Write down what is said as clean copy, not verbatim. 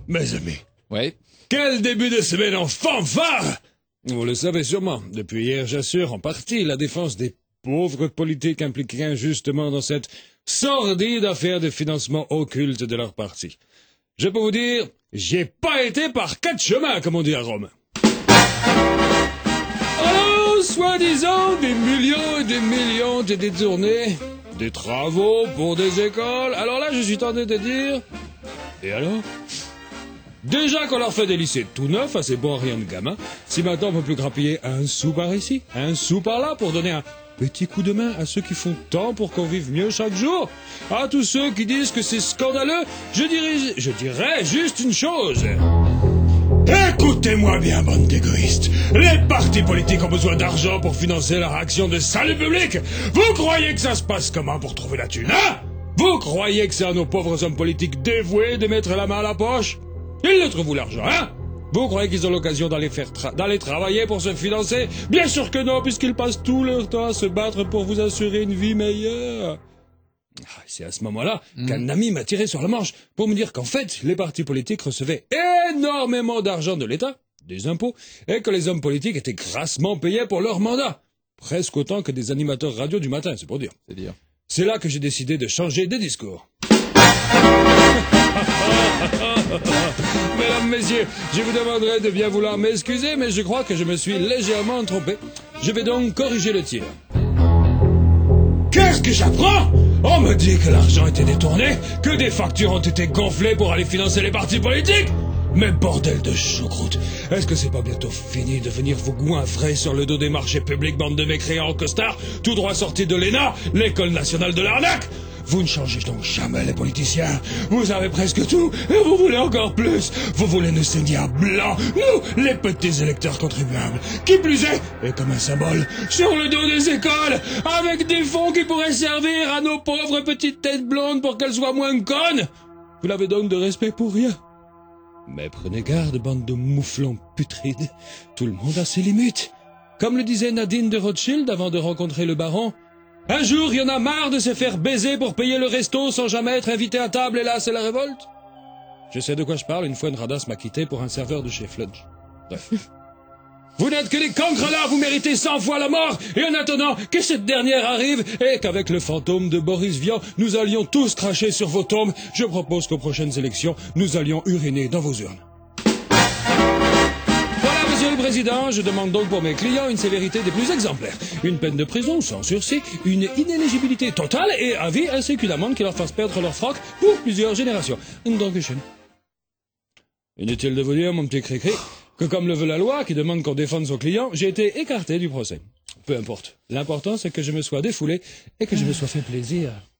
Mes amis, Oui. quel début de semaine en fanfare! Vous le savez sûrement, depuis hier j'assure en partie la défense des pauvres politiques impliqués injustement dans cette sordide affaire de financement occulte de leur parti. Je peux vous dire, j'y ai pas été par quatre chemins, comme on dit à Rome. Alors, soi-disant, des millions et des millions de détournés, des travaux pour des écoles. Alors là, je suis tenté de dire... Et alors? Déjà qu'on leur fait des lycées tout neufs, assez bon à rien de gamin, si maintenant on peut plus grappiller un sou par ici, un sou par là, pour donner un petit coup de main à ceux qui font tant pour qu'on vive mieux chaque jour, à tous ceux qui disent que c'est scandaleux, je dirais juste une chose. Écoutez-moi bien, bande d'égoïstes. Les partis politiques ont besoin d'argent pour financer leur action de salut public. Vous croyez que ça se passe comment pour trouver la thune, hein? Vous croyez que c'est à nos pauvres hommes politiques dévoués de mettre la main à la poche? Ils le trouvent où l'argent, hein? Vous croyez qu'ils ont l'occasion d'aller travailler pour se financer? Bien sûr que non, puisqu'ils passent tout leur temps à se battre pour vous assurer une vie meilleure. C'est à ce moment-là qu'un ami m'a tiré sur la manche pour me dire qu'en fait, les partis politiques recevaient énormément d'argent de l'État, des impôts, et que les hommes politiques étaient grassement payés pour leur mandat. Presque autant que des animateurs radio du matin, c'est pour dire. C'est-à-dire? C'est là que j'ai décidé de changer de discours. Mesdames, messieurs, je vous demanderai de bien vouloir m'excuser, mais je crois que je me suis légèrement trompé. Je vais donc corriger le tir. Qu'est-ce que j'apprends? On me dit que l'argent était détourné, que des factures ont été gonflées pour aller financer les partis politiques. Mais bordel de choucroute, est-ce que c'est pas bientôt fini de venir vous goinfrer sur le dos des marchés publics, bande de mécréants en costard, tout droit sortis de l'ENA, l'école nationale de l'arnaque? Vous ne changez donc jamais les politiciens. Vous avez presque tout, et vous voulez encore plus. Vous voulez nous saigner à blanc, nous, les petits électeurs contribuables. Qui plus est, et comme un symbole, sur le dos des écoles, avec des fonds qui pourraient servir à nos pauvres petites têtes blondes pour qu'elles soient moins connes. Vous l'avez donc de respect pour rien. Mais prenez garde, bande de mouflons putrides. Tout le monde a ses limites. Comme le disait Nadine de Rothschild avant de rencontrer le baron, un jour, il y en a marre de se faire baiser pour payer le resto sans jamais être invité à table, et là, c'est la révolte. Je sais de quoi je parle, une fois une radasse m'a quitté pour un serveur de chez Flunch. Bref. Vous n'êtes que des cancres là, vous méritez 100 fois la mort, et en attendant que cette dernière arrive, et qu'avec le fantôme de Boris Vian, nous allions tous cracher sur vos tombes, je propose qu'aux prochaines élections, nous allions uriner dans vos urnes. Monsieur le Président, je demande donc pour mes clients une sévérité des plus exemplaires. Une peine de prison sans sursis, une inéligibilité totale et à vie ainsi qu'une amende qui leur fasse perdre leur froc pour plusieurs générations. Dankeschön. Inutile de vous dire, mon petit cri-cri, que comme le veut la loi qui demande qu'on défende son client, j'ai été écarté du procès. Peu importe. L'important, c'est que je me sois défoulé et que je me sois fait plaisir.